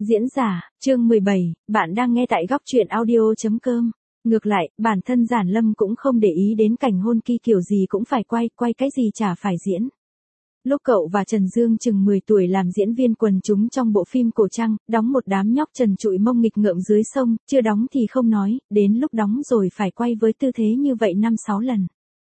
Diễn giả, chương 17, bạn đang nghe tại góc truyện audio.com. Ngược lại, bản thân Giản Lâm cũng không để ý đến cảnh hôn kỳ kiểu gì cũng phải quay cái gì chả phải diễn. Lúc cậu và Trần Dương chừng 10 tuổi làm diễn viên quần chúng trong bộ phim cổ trang, đóng một đám nhóc trần trụi mông nghịch ngợm dưới sông, chưa đóng thì không nói, đến lúc đóng rồi phải quay với tư thế như vậy 5-6 lần.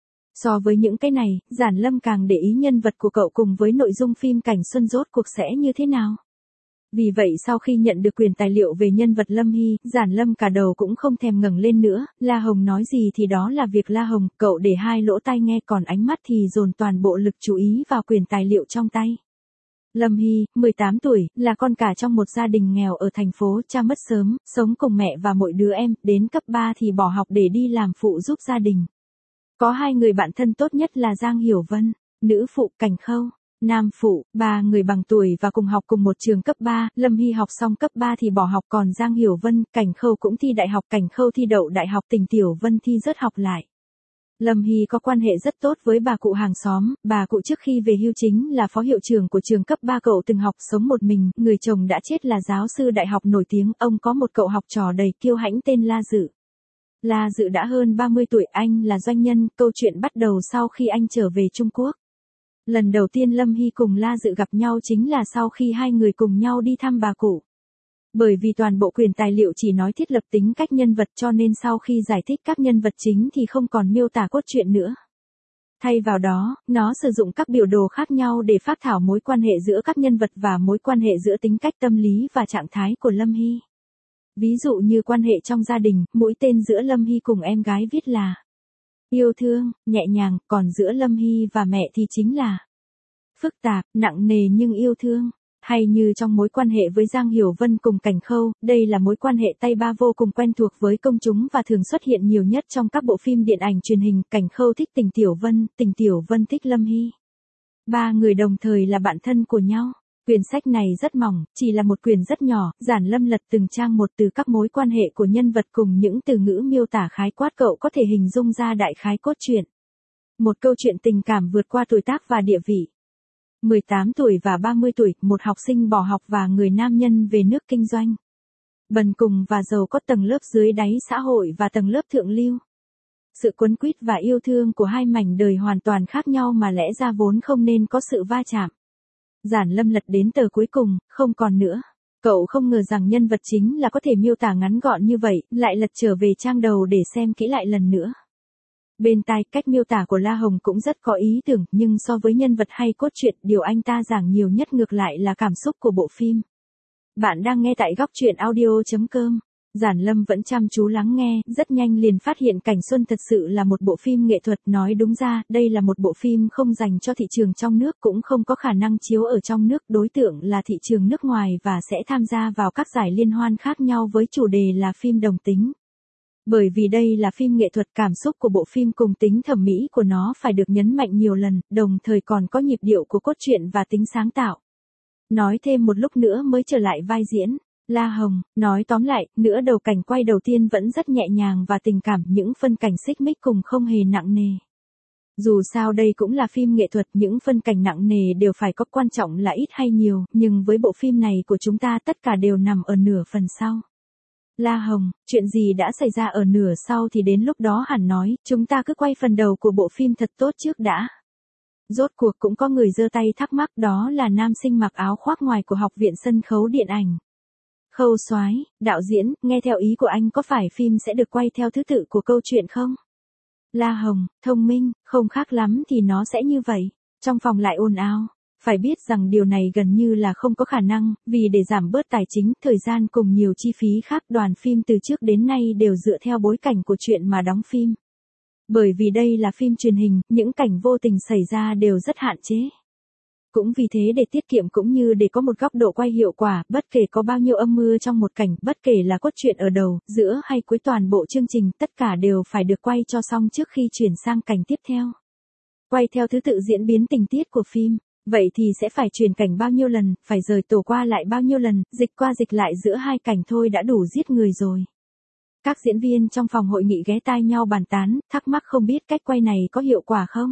So với những cái này, Giản Lâm càng để ý nhân vật của cậu cùng với nội dung phim Cảnh Xuân rốt cuộc sẽ như thế nào. Vì vậy sau khi nhận được quyền tài liệu về nhân vật Lâm Hy, Giản Lâm cả đầu cũng không thèm ngẩng lên nữa, La Hồng nói gì thì đó là việc La Hồng, cậu để hai lỗ tai nghe còn ánh mắt thì dồn toàn bộ lực chú ý vào quyền tài liệu trong tay. Lâm Hy, 18 tuổi, là con cả trong một gia đình nghèo ở thành phố, cha mất sớm, sống cùng mẹ và mỗi đứa em, đến cấp 3 thì bỏ học để đi làm phụ giúp gia đình. Có hai người bạn thân tốt nhất là Giang Hiểu Vân, nữ phụ Cảnh Khâu. Nam phụ, ba người bằng tuổi và cùng học cùng một trường cấp 3, Lâm Hy học xong cấp 3 thì bỏ học, còn Giang Hiểu Vân, Cảnh Khâu cũng thi đại học, Cảnh Khâu thi đậu đại học, Tình Tiểu Vân thi rớt học lại. Lâm Hy có quan hệ rất tốt với bà cụ hàng xóm, bà cụ trước khi về hưu chính là phó hiệu trưởng của trường cấp 3 cậu từng học, sống một mình, người chồng đã chết là giáo sư đại học nổi tiếng, ông có một cậu học trò đầy kiêu hãnh tên La Dự. La Dự đã hơn 30 tuổi, anh là doanh nhân, câu chuyện bắt đầu sau khi anh trở về Trung Quốc. Lần đầu tiên Lâm Hy cùng La Dự gặp nhau chính là sau khi hai người cùng nhau đi thăm bà cụ. Bởi vì toàn bộ quyền tài liệu chỉ nói thiết lập tính cách nhân vật cho nên sau khi giải thích các nhân vật chính thì không còn miêu tả cốt truyện nữa. Thay vào đó, nó sử dụng các biểu đồ khác nhau để phác thảo mối quan hệ giữa các nhân vật và mối quan hệ giữa tính cách tâm lý và trạng thái của Lâm Hy. Ví dụ như quan hệ trong gia đình, mũi tên giữa Lâm Hy cùng em gái viết là yêu thương, nhẹ nhàng, còn giữa Lâm Hy và mẹ thì chính là phức tạp, nặng nề nhưng yêu thương. Hay như trong mối quan hệ với Giang Hiểu Vân cùng Cảnh Khâu, đây là mối quan hệ tay ba vô cùng quen thuộc với công chúng và thường xuất hiện nhiều nhất trong các bộ phim điện ảnh truyền hình. Cảnh Khâu thích Tình Tiểu Vân thích Lâm Hy. Ba người đồng thời là bạn thân của nhau. Quyển sách này rất mỏng, chỉ là một quyển rất nhỏ, Giản Lâm lật từng trang một từ các mối quan hệ của nhân vật cùng những từ ngữ miêu tả khái quát, cậu có thể hình dung ra đại khái cốt truyện. Một câu chuyện tình cảm vượt qua tuổi tác và địa vị. 18 tuổi và 30 tuổi, một học sinh bỏ học và người nam nhân về nước kinh doanh. Bần cùng và giàu có, tầng lớp dưới đáy xã hội và tầng lớp thượng lưu. Sự quấn quýt và yêu thương của hai mảnh đời hoàn toàn khác nhau mà lẽ ra vốn không nên có sự va chạm. Giản Lâm lật đến tờ cuối cùng, không còn nữa. Cậu không ngờ rằng nhân vật chính là có thể miêu tả ngắn gọn như vậy, lại lật trở về trang đầu để xem kỹ lại lần nữa. Bên tai, cách miêu tả của La Hồng cũng rất có ý tưởng, nhưng so với nhân vật hay cốt truyện, điều anh ta giảng nhiều nhất ngược lại là cảm xúc của bộ phim. Bạn đang nghe tại góc truyện audio.com. Giản Lâm vẫn chăm chú lắng nghe, rất nhanh liền phát hiện Cảnh Xuân thật sự là một bộ phim nghệ thuật, nói đúng ra, đây là một bộ phim không dành cho thị trường trong nước, cũng không có khả năng chiếu ở trong nước, đối tượng là thị trường nước ngoài và sẽ tham gia vào các giải liên hoan khác nhau với chủ đề là phim đồng tính. Bởi vì đây là phim nghệ thuật, cảm xúc của bộ phim cùng tính thẩm mỹ của nó phải được nhấn mạnh nhiều lần, đồng thời còn có nhịp điệu của cốt truyện và tính sáng tạo. Nói thêm một lúc nữa mới trở lại vai diễn. La Hồng, nói tóm lại, nửa đầu cảnh quay đầu tiên vẫn rất nhẹ nhàng và tình cảm, những phân cảnh xích mích cùng không hề nặng nề. Dù sao đây cũng là phim nghệ thuật, những phân cảnh nặng nề đều phải có, quan trọng là ít hay nhiều, nhưng với bộ phim này của chúng ta tất cả đều nằm ở nửa phần sau. La Hồng, chuyện gì đã xảy ra ở nửa sau thì đến lúc đó hẳn nói, chúng ta cứ quay phần đầu của bộ phim thật tốt trước đã. Rốt cuộc cũng có người giơ tay thắc mắc, đó là nam sinh mặc áo khoác ngoài của Học viện Sân khấu Điện ảnh. Khâu soái, đạo diễn, nghe theo ý của anh có phải phim sẽ được quay theo thứ tự của câu chuyện không? La Hồng, thông minh, không khác lắm thì nó sẽ như vậy. Trong phòng lại ồn ào. Phải biết rằng điều này gần như là không có khả năng, vì để giảm bớt tài chính, thời gian cùng nhiều chi phí khác, đoàn phim từ trước đến nay đều dựa theo bối cảnh của chuyện mà đóng phim. Bởi vì đây là phim truyền hình, những cảnh vô tình xảy ra đều rất hạn chế. Cũng vì thế để tiết kiệm cũng như để có một góc độ quay hiệu quả, bất kể có bao nhiêu âm mưa trong một cảnh, bất kể là cốt truyện ở đầu, giữa hay cuối toàn bộ chương trình, tất cả đều phải được quay cho xong trước khi chuyển sang cảnh tiếp theo. Quay theo thứ tự diễn biến tình tiết của phim. Vậy thì sẽ phải chuyển cảnh bao nhiêu lần, phải rời tổ qua lại bao nhiêu lần, dịch qua dịch lại giữa hai cảnh thôi đã đủ giết người rồi. Các diễn viên trong phòng hội nghị ghé tai nhau bàn tán, thắc mắc không biết cách quay này có hiệu quả không.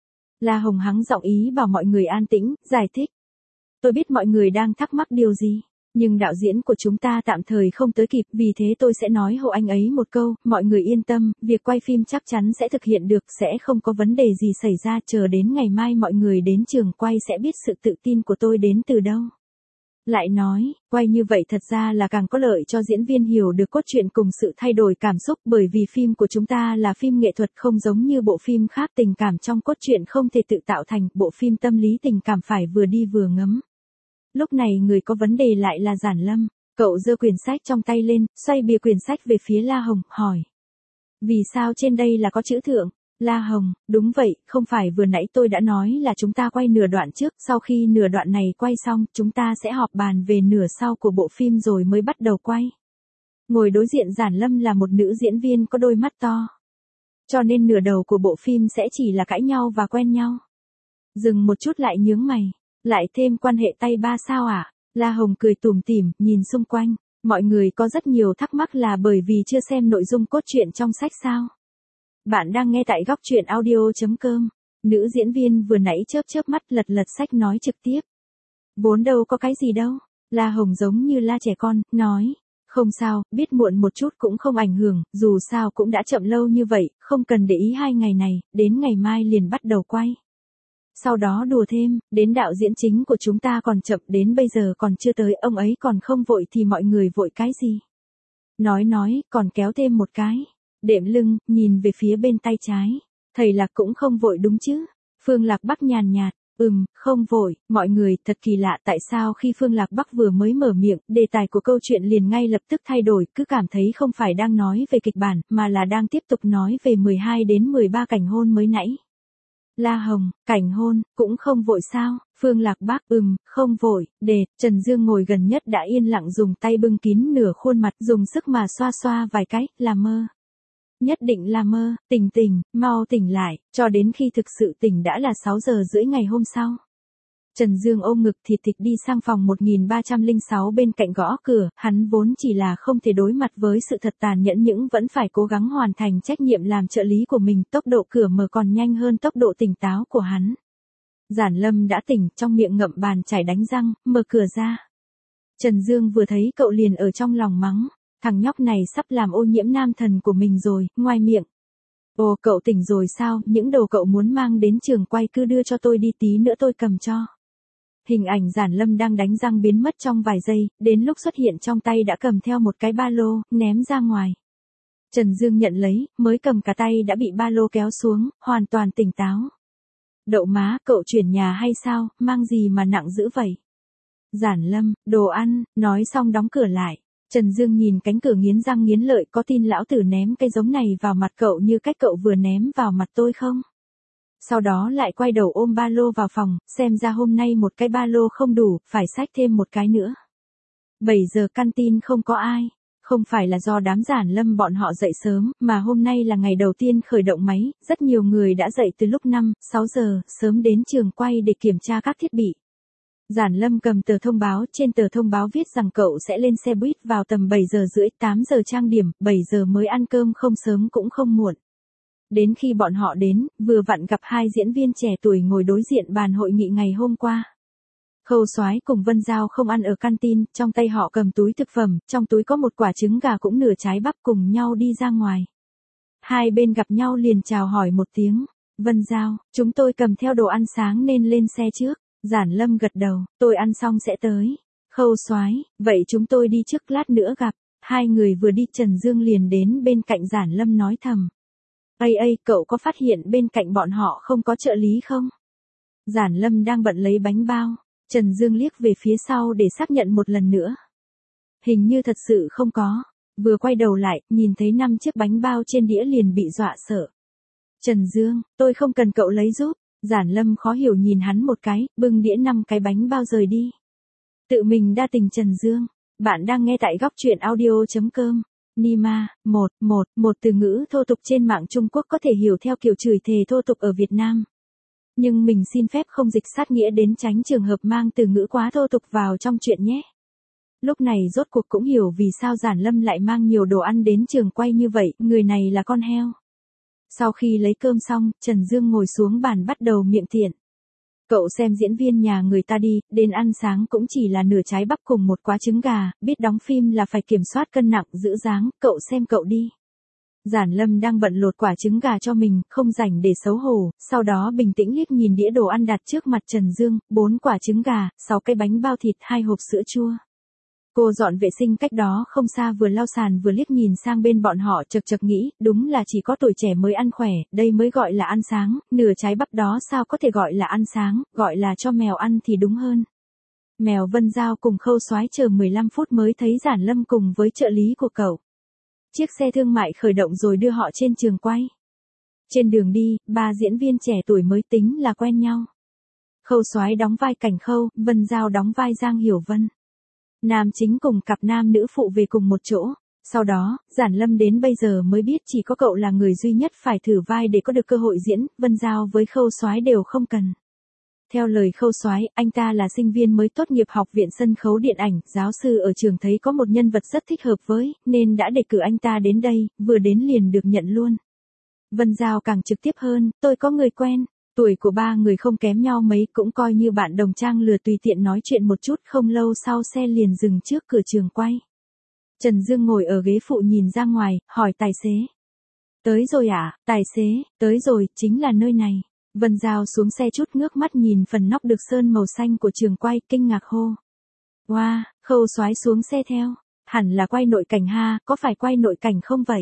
La Hồng hắng giọng ý bảo mọi người an tĩnh, giải thích. Tôi biết mọi người đang thắc mắc điều gì. Nhưng đạo diễn của chúng ta tạm thời không tới kịp, vì thế tôi sẽ nói hộ anh ấy một câu, mọi người yên tâm, việc quay phim chắc chắn sẽ thực hiện được, sẽ không có vấn đề gì xảy ra, chờ đến ngày mai mọi người đến trường quay sẽ biết sự tự tin của tôi đến từ đâu. Lại nói, quay như vậy thật ra là càng có lợi cho diễn viên hiểu được cốt truyện cùng sự thay đổi cảm xúc, bởi vì phim của chúng ta là phim nghệ thuật, không giống như bộ phim khác, tình cảm trong cốt truyện không thể tự tạo thành, bộ phim tâm lý tình cảm phải vừa đi vừa ngấm. Lúc này người có vấn đề lại là Giản Lâm. Cậu giơ quyển sách trong tay lên, xoay bìa quyển sách về phía La Hồng, hỏi. Vì sao trên đây là có chữ thượng? La Hồng, đúng vậy, không phải vừa nãy tôi đã nói là chúng ta quay nửa đoạn trước, sau khi nửa đoạn này quay xong, chúng ta sẽ họp bàn về nửa sau của bộ phim rồi mới bắt đầu quay. Ngồi đối diện Giản Lâm là một nữ diễn viên có đôi mắt to. Cho nên nửa đầu của bộ phim sẽ chỉ là cãi nhau và quen nhau. Dừng một chút lại nhướng mày. Lại thêm quan hệ tay ba sao à? La Hồng cười tủm tỉm, nhìn xung quanh. Mọi người có rất nhiều thắc mắc là bởi vì chưa xem nội dung cốt truyện trong sách sao? Bạn đang nghe tại góc truyện audio.com. Nữ diễn viên vừa nãy chớp mắt lật sách nói trực tiếp. Vốn đâu có cái gì đâu. La Hồng giống như la trẻ con, nói. Không sao, biết muộn một chút cũng không ảnh hưởng, dù sao cũng đã chậm lâu như vậy, không cần để ý 2 ngày này, đến ngày mai liền bắt đầu quay. Sau đó đùa thêm, đến đạo diễn chính của chúng ta còn chậm, đến bây giờ còn chưa tới, ông ấy còn không vội thì mọi người vội cái gì? Nói, còn kéo thêm một cái. Đệm lưng, nhìn về phía bên tay trái. Thầy Lạc cũng không vội đúng chứ? Phương Lạc Bắc nhàn nhạt, không vội, mọi người, thật kỳ lạ tại sao khi Phương Lạc Bắc vừa mới mở miệng, đề tài của câu chuyện liền ngay lập tức thay đổi, cứ cảm thấy không phải đang nói về kịch bản, mà là đang tiếp tục nói về 12 đến 13 cảnh hôn mới nãy. La Hồng, cảnh hôn, cũng không vội sao? Phương Lạc Bắc, không vội, Trần Dương ngồi gần nhất đã yên lặng dùng tay bưng kín nửa khuôn mặt, dùng sức mà xoa vài cái, là mơ. Nhất định là mơ, tỉnh, mau tỉnh lại, cho đến khi thực sự tỉnh đã là 6 giờ rưỡi ngày hôm sau. Trần Dương ôm ngực thịt đi sang phòng 1306 bên cạnh gõ cửa, hắn vốn chỉ là không thể đối mặt với sự thật tàn nhẫn nhưng vẫn phải cố gắng hoàn thành trách nhiệm làm trợ lý của mình, tốc độ cửa mở còn nhanh hơn tốc độ tỉnh táo của hắn. Giản Lâm đã tỉnh, trong miệng ngậm bàn chải đánh răng, mở cửa ra. Trần Dương vừa thấy cậu liền ở trong lòng mắng, thằng nhóc này sắp làm ô nhiễm nam thần của mình rồi, ngoài miệng. Ồ, cậu tỉnh rồi sao, những đồ cậu muốn mang đến trường quay cứ đưa cho tôi đi, tí nữa tôi cầm cho. Hình ảnh Giản Lâm đang đánh răng biến mất trong vài giây, đến lúc xuất hiện trong tay đã cầm theo một cái ba lô, ném ra ngoài. Trần Dương nhận lấy, mới cầm cả tay đã bị ba lô kéo xuống, hoàn toàn tỉnh táo. Đậu má, cậu chuyển nhà hay sao, mang gì mà nặng dữ vậy? Giản Lâm, đồ ăn, nói xong đóng cửa lại. Trần Dương nhìn cánh cửa nghiến răng nghiến lợi, có tin lão tử ném cái giống này vào mặt cậu như cách cậu vừa ném vào mặt tôi không? Sau đó lại quay đầu ôm ba lô vào phòng, xem ra hôm nay một cái ba lô không đủ, phải xách thêm một cái nữa. 7 giờ canteen không có ai. Không phải là do đám Giản Lâm bọn họ dậy sớm, mà hôm nay là ngày đầu tiên khởi động máy, rất nhiều người đã dậy từ lúc 5, 6 giờ, sớm đến trường quay để kiểm tra các thiết bị. Giản Lâm cầm tờ thông báo, trên tờ thông báo viết rằng cậu sẽ lên xe buýt vào tầm 7 giờ rưỡi, 8 giờ trang điểm, 7 giờ mới ăn cơm, không sớm cũng không muộn. Đến khi bọn họ đến, vừa vặn gặp 2 diễn viên trẻ tuổi ngồi đối diện bàn hội nghị ngày hôm qua. Khâu Soái cùng Vân Giao không ăn ở canteen, trong tay họ cầm túi thực phẩm, trong túi có một quả trứng gà cũng nửa trái bắp, cùng nhau đi ra ngoài. Hai bên gặp nhau liền chào hỏi một tiếng. Vân Giao, chúng tôi cầm theo đồ ăn sáng nên lên xe trước. Giản Lâm gật đầu, tôi ăn xong sẽ tới. Khâu Soái, vậy chúng tôi đi trước, lát nữa gặp. Hai người vừa đi Trần Dương liền đến bên cạnh Giản Lâm nói thầm. Ây, cậu có phát hiện bên cạnh bọn họ không có trợ lý không? Giản Lâm đang bận lấy bánh bao. Trần Dương liếc về phía sau để xác nhận một lần nữa. Hình như thật sự không có. Vừa quay đầu lại, nhìn thấy 5 chiếc bánh bao trên đĩa liền bị dọa sợ. Trần Dương, tôi không cần cậu lấy giúp. Giản Lâm khó hiểu nhìn hắn một cái, bưng đĩa 5 cái bánh bao rời đi. Tự mình đa tình Trần Dương. Bạn đang nghe tại góc truyện audio.com. Nima, một từ ngữ thô tục trên mạng Trung Quốc có thể hiểu theo kiểu chửi thề thô tục ở Việt Nam. Nhưng mình xin phép không dịch sát nghĩa đến tránh trường hợp mang từ ngữ quá thô tục vào trong chuyện nhé. Lúc này rốt cuộc cũng hiểu vì sao Giản Lâm lại mang nhiều đồ ăn đến trường quay như vậy, người này là con heo. Sau khi lấy cơm xong, Trần Dương ngồi xuống bàn bắt đầu miệng tiện. Cậu xem diễn viên nhà người ta đi, đến ăn sáng cũng chỉ là nửa trái bắp cùng một quả trứng gà, biết đóng phim là phải kiểm soát cân nặng giữ dáng, cậu xem cậu đi. Giản Lâm đang bận lột quả trứng gà cho mình, không rảnh để xấu hổ, sau đó bình tĩnh liếc nhìn đĩa đồ ăn đặt trước mặt Trần Dương, 4 quả trứng gà, 6 cái bánh bao thịt, 2 hộp sữa chua. Cô dọn vệ sinh cách đó không xa vừa lau sàn vừa liếc nhìn sang bên bọn họ chật chật nghĩ, đúng là chỉ có tuổi trẻ mới ăn khỏe, đây mới gọi là ăn sáng, nửa trái bắp đó sao có thể gọi là ăn sáng, gọi là cho mèo ăn thì đúng hơn. Mèo Vân Giao cùng Khâu Soái chờ 15 phút mới thấy Giản Lâm cùng với trợ lý của cậu. Chiếc xe thương mại khởi động rồi đưa họ trên trường quay. Trên đường đi, 3 diễn viên trẻ tuổi mới tính là quen nhau. Khâu Soái đóng vai Cảnh Khâu, Vân Giao đóng vai Giang Hiểu Vân. Nam chính cùng cặp nam nữ phụ về cùng một chỗ. Sau đó, Giản Lâm đến bây giờ mới biết chỉ có cậu là người duy nhất phải thử vai để có được cơ hội diễn, Vân Giao với Khâu Soái đều không cần. Theo lời Khâu Soái, anh ta là sinh viên mới tốt nghiệp học viện sân khấu điện ảnh, giáo sư ở trường thấy có một nhân vật rất thích hợp với, nên đã đề cử anh ta đến đây, vừa đến liền được nhận luôn. Vân Giao càng trực tiếp hơn, tôi có người quen. Tuổi của 3 người không kém nhau mấy, cũng coi như bạn đồng trang lừa, tùy tiện nói chuyện một chút, không lâu sau xe liền dừng trước cửa trường quay. Trần Dương ngồi ở ghế phụ nhìn ra ngoài, hỏi tài xế. Tới rồi à, tài xế, tới rồi, chính là nơi này. Vân Giao xuống xe chút ngước mắt nhìn phần nóc được sơn màu xanh của trường quay, kinh ngạc hô. Wow, Khâu Soái xuống xe theo. Hẳn là quay nội cảnh ha, có phải quay nội cảnh không vậy?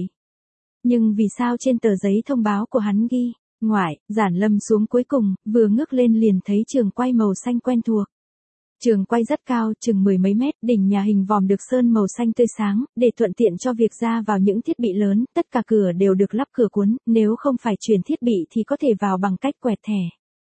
Nhưng vì sao trên tờ giấy thông báo của hắn ghi, ngoại, Giản Lâm xuống cuối cùng, vừa ngước lên liền thấy trường quay màu xanh quen thuộc. Trường quay rất cao, chừng 10 mấy mét, đỉnh nhà hình vòm được sơn màu xanh tươi sáng, để thuận tiện cho việc ra vào những thiết bị lớn, tất cả cửa đều được lắp cửa cuốn, nếu không phải chuyển thiết bị thì có thể vào bằng cách quẹt thẻ.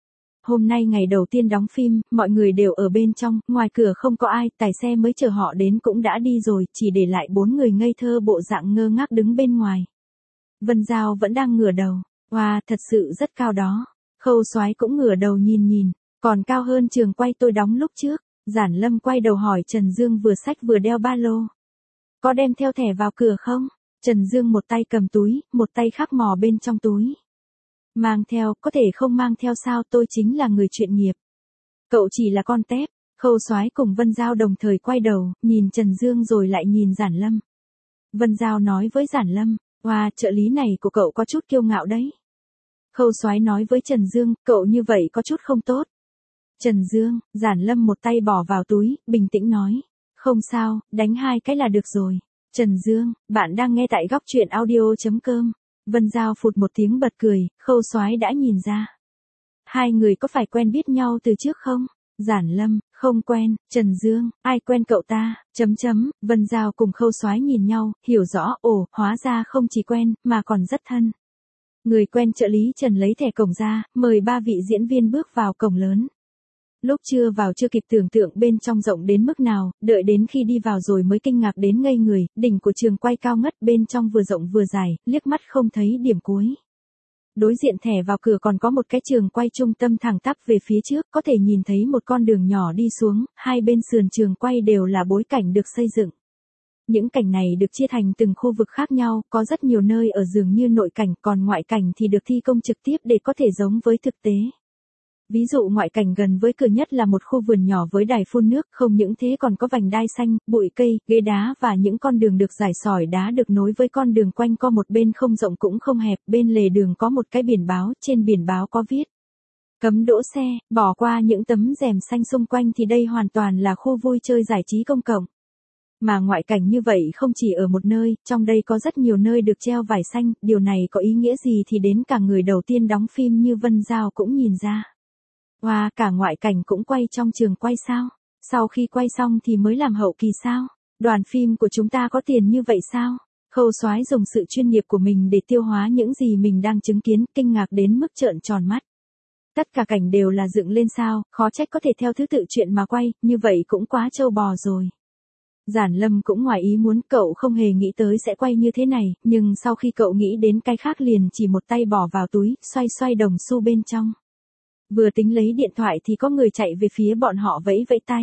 Hôm nay ngày đầu tiên đóng phim, mọi người đều ở bên trong, ngoài cửa không có ai, tài xe mới chờ họ đến cũng đã đi rồi, chỉ để lại 4 người ngây thơ bộ dạng ngơ ngác đứng bên ngoài. Vân Giao vẫn đang ngửa đầu. Wow, thật sự rất cao đó. Khâu Soái cũng ngửa đầu nhìn, còn cao hơn trường quay tôi đóng lúc trước. Giản Lâm quay đầu hỏi Trần Dương vừa xách vừa đeo ba lô. Có đem theo thẻ vào cửa không? Trần Dương một tay cầm túi, một tay khác mò bên trong túi. Mang theo, có thể không mang theo sao, tôi chính là người chuyên nghiệp. Cậu chỉ là con tép. Khâu Soái cùng Vân Giao đồng thời quay đầu, nhìn Trần Dương rồi lại nhìn Giản Lâm. Vân Giao nói với Giản Lâm. Wow, trợ lý này của cậu có chút kiêu ngạo đấy. Khâu Soái nói với Trần Dương, cậu như vậy có chút không tốt. Trần Dương, Giản Lâm một tay bỏ vào túi, bình tĩnh nói. Không sao, đánh 2 cái là được rồi. Trần Dương, bạn đang nghe tại góc truyện audio.com. Vân Giao phụt một tiếng bật cười, Khâu Soái đã nhìn ra. Hai người có phải quen biết nhau từ trước không? Giản Lâm, không quen. Trần Dương, ai quen cậu ta? Vân Giao cùng Khâu Soái nhìn nhau, hiểu rõ, hóa ra không chỉ quen, mà còn rất thân. Người quen trợ lý Trần lấy thẻ cổng ra, mời 3 vị diễn viên bước vào cổng lớn. Lúc chưa vào chưa kịp tưởng tượng bên trong rộng đến mức nào, đợi đến khi đi vào rồi mới kinh ngạc đến ngây người, đỉnh của trường quay cao ngất, bên trong vừa rộng vừa dài, liếc mắt không thấy điểm cuối. Đối diện thẻ vào cửa còn có một cái trường quay trung tâm thẳng tắp về phía trước, có thể nhìn thấy một con đường nhỏ đi xuống, hai bên sườn trường quay đều là bối cảnh được xây dựng. Những cảnh này được chia thành từng khu vực khác nhau, có rất nhiều nơi ở dường như nội cảnh, còn ngoại cảnh thì được thi công trực tiếp để có thể giống với thực tế. Ví dụ ngoại cảnh gần với cửa nhất là một khu vườn nhỏ với đài phun nước, không những thế còn có vành đai xanh, bụi cây, ghế đá và những con đường được rải sỏi đá được nối với con đường quanh co, một bên không rộng cũng không hẹp, bên lề đường có một cái biển báo, trên biển báo có viết cấm đỗ xe, bỏ qua những tấm rèm xanh xung quanh thì đây hoàn toàn là khu vui chơi giải trí công cộng. Mà ngoại cảnh như vậy không chỉ ở một nơi, trong đây có rất nhiều nơi được treo vải xanh, điều này có ý nghĩa gì thì đến cả người đầu tiên đóng phim như Vân Giao cũng nhìn ra. Wow, cả ngoại cảnh cũng quay trong trường quay sao? Sau khi quay xong thì mới làm hậu kỳ sao? Đoàn phim của chúng ta có tiền như vậy sao? Khâu Soái dùng sự chuyên nghiệp của mình để tiêu hóa những gì mình đang chứng kiến, kinh ngạc đến mức trợn tròn mắt. Tất cả cảnh đều là dựng lên sao, khó trách có thể theo thứ tự chuyện mà quay, như vậy cũng quá trâu bò rồi. Giản Lâm cũng ngoài ý muốn, cậu không hề nghĩ tới sẽ quay như thế này, nhưng sau khi cậu nghĩ đến cái khác liền chỉ một tay bỏ vào túi, xoay xoay đồng xu bên trong. Vừa tính lấy điện thoại thì có người chạy về phía bọn họ vẫy vẫy tay.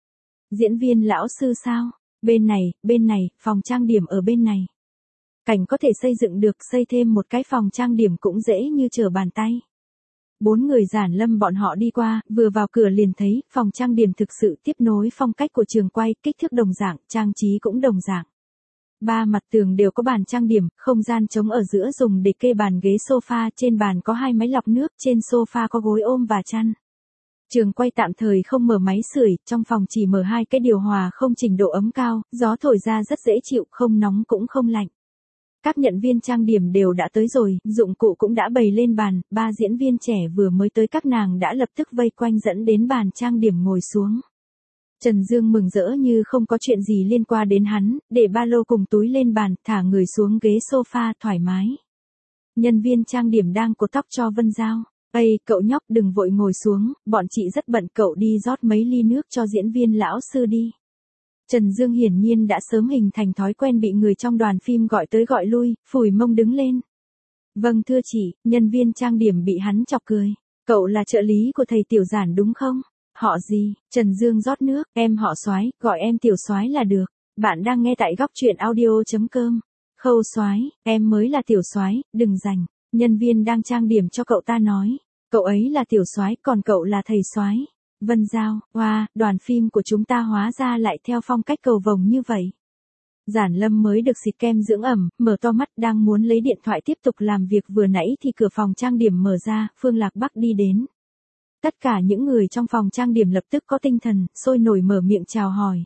Diễn viên lão sư sao? Bên này, phòng trang điểm ở bên này. Cảnh có thể xây dựng được, xây thêm một cái phòng trang điểm cũng dễ như trở bàn tay. 4 người Giản Lâm bọn họ đi qua, vừa vào cửa liền thấy, phòng trang điểm thực sự tiếp nối phong cách của trường quay, kích thước đồng dạng, trang trí cũng đồng dạng. 3 mặt tường đều có bàn trang điểm, không gian trống ở giữa dùng để kê bàn ghế sofa, trên bàn có 2 máy lọc nước, trên sofa có gối ôm và chăn. Trường quay tạm thời không mở máy sưởi, trong phòng chỉ mở 2 cái điều hòa không chỉnh độ ấm cao, gió thổi ra rất dễ chịu, không nóng cũng không lạnh. Các nhận viên trang điểm đều đã tới rồi, dụng cụ cũng đã bày lên bàn, 3 diễn viên trẻ vừa mới tới các nàng đã lập tức vây quanh dẫn đến bàn trang điểm ngồi xuống. Trần Dương mừng rỡ như không có chuyện gì liên quan đến hắn, để ba lô cùng túi lên bàn, thả người xuống ghế sofa thoải mái. Nhân viên trang điểm đang cột tóc cho Vân Giao. Ây, cậu nhóc đừng vội ngồi xuống, bọn chị rất bận, cậu đi rót mấy ly nước cho diễn viên lão sư đi. Trần Dương hiển nhiên đã sớm hình thành thói quen bị người trong đoàn phim gọi tới gọi lui, phủi mông đứng lên. Vâng thưa chị, nhân viên trang điểm bị hắn chọc cười. Cậu là trợ lý của thầy Tiểu Giản đúng không? Họ gì? Trần Dương rót nước, em họ Soái, gọi em Tiểu Soái là được. Bạn đang nghe tại góc truyện audio.com. Khâu Soái, em mới là Tiểu Soái, đừng giành. Nhân viên đang trang điểm cho cậu ta nói. Cậu ấy là Tiểu Soái, còn cậu là thầy Soái. Vân Giao, wow, đoàn phim của chúng ta hóa ra lại theo phong cách cầu vồng như vậy. Giản Lâm mới được xịt kem dưỡng ẩm, mở to mắt đang muốn lấy điện thoại tiếp tục làm việc vừa nãy thì cửa phòng trang điểm mở ra, Phương Lạc Bắc đi đến. Tất cả những người trong phòng trang điểm lập tức có tinh thần, sôi nổi mở miệng chào hỏi.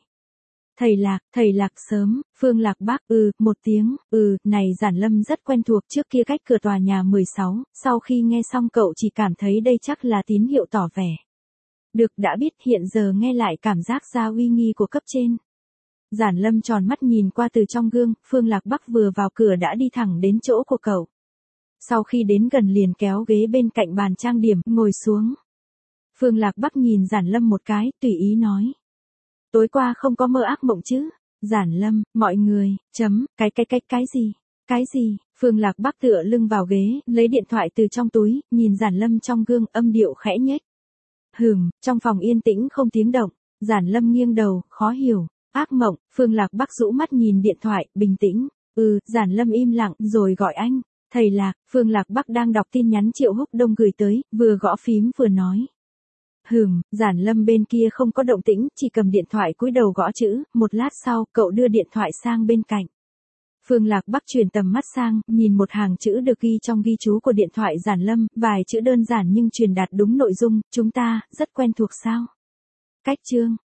Thầy Lạc sớm, Phương Lạc Bắc, một tiếng, này Giản Lâm rất quen thuộc trước kia cách cửa tòa nhà 16, sau khi nghe xong cậu chỉ cảm thấy đây chắc là tín hiệu tỏ vẻ. Được đã biết hiện giờ nghe lại cảm giác ra uy nghi của cấp trên. Giản Lâm tròn mắt nhìn qua từ trong gương, Phương Lạc Bắc vừa vào cửa đã đi thẳng đến chỗ của cậu. Sau khi đến gần liền kéo ghế bên cạnh bàn trang điểm, ngồi xuống. Phương Lạc Bắc nhìn Giản Lâm một cái, tùy ý nói. Tối qua không có mơ ác mộng chứ? Giản Lâm, mọi người, cái gì? Phương Lạc Bắc tựa lưng vào ghế, lấy điện thoại từ trong túi, nhìn Giản Lâm trong gương, âm điệu khẽ nhếch. Trong phòng yên tĩnh không tiếng động, Giản Lâm nghiêng đầu, khó hiểu. Ác mộng, Phương Lạc Bắc rũ mắt nhìn điện thoại, bình tĩnh. Giản Lâm im lặng, rồi gọi anh. Thầy Lạc, Phương Lạc Bắc đang đọc tin nhắn Triệu Húc Đông gửi tới, vừa gõ phím vừa nói. Giản Lâm bên kia không có động tĩnh, chỉ cầm điện thoại cúi đầu gõ chữ, một lát sau, cậu đưa điện thoại sang bên cạnh. Phương Lạc Bắc chuyển tầm mắt sang, nhìn một hàng chữ được ghi trong ghi chú của điện thoại Giản Lâm, vài chữ đơn giản nhưng truyền đạt đúng nội dung, chúng ta, rất quen thuộc sao? Cách chương,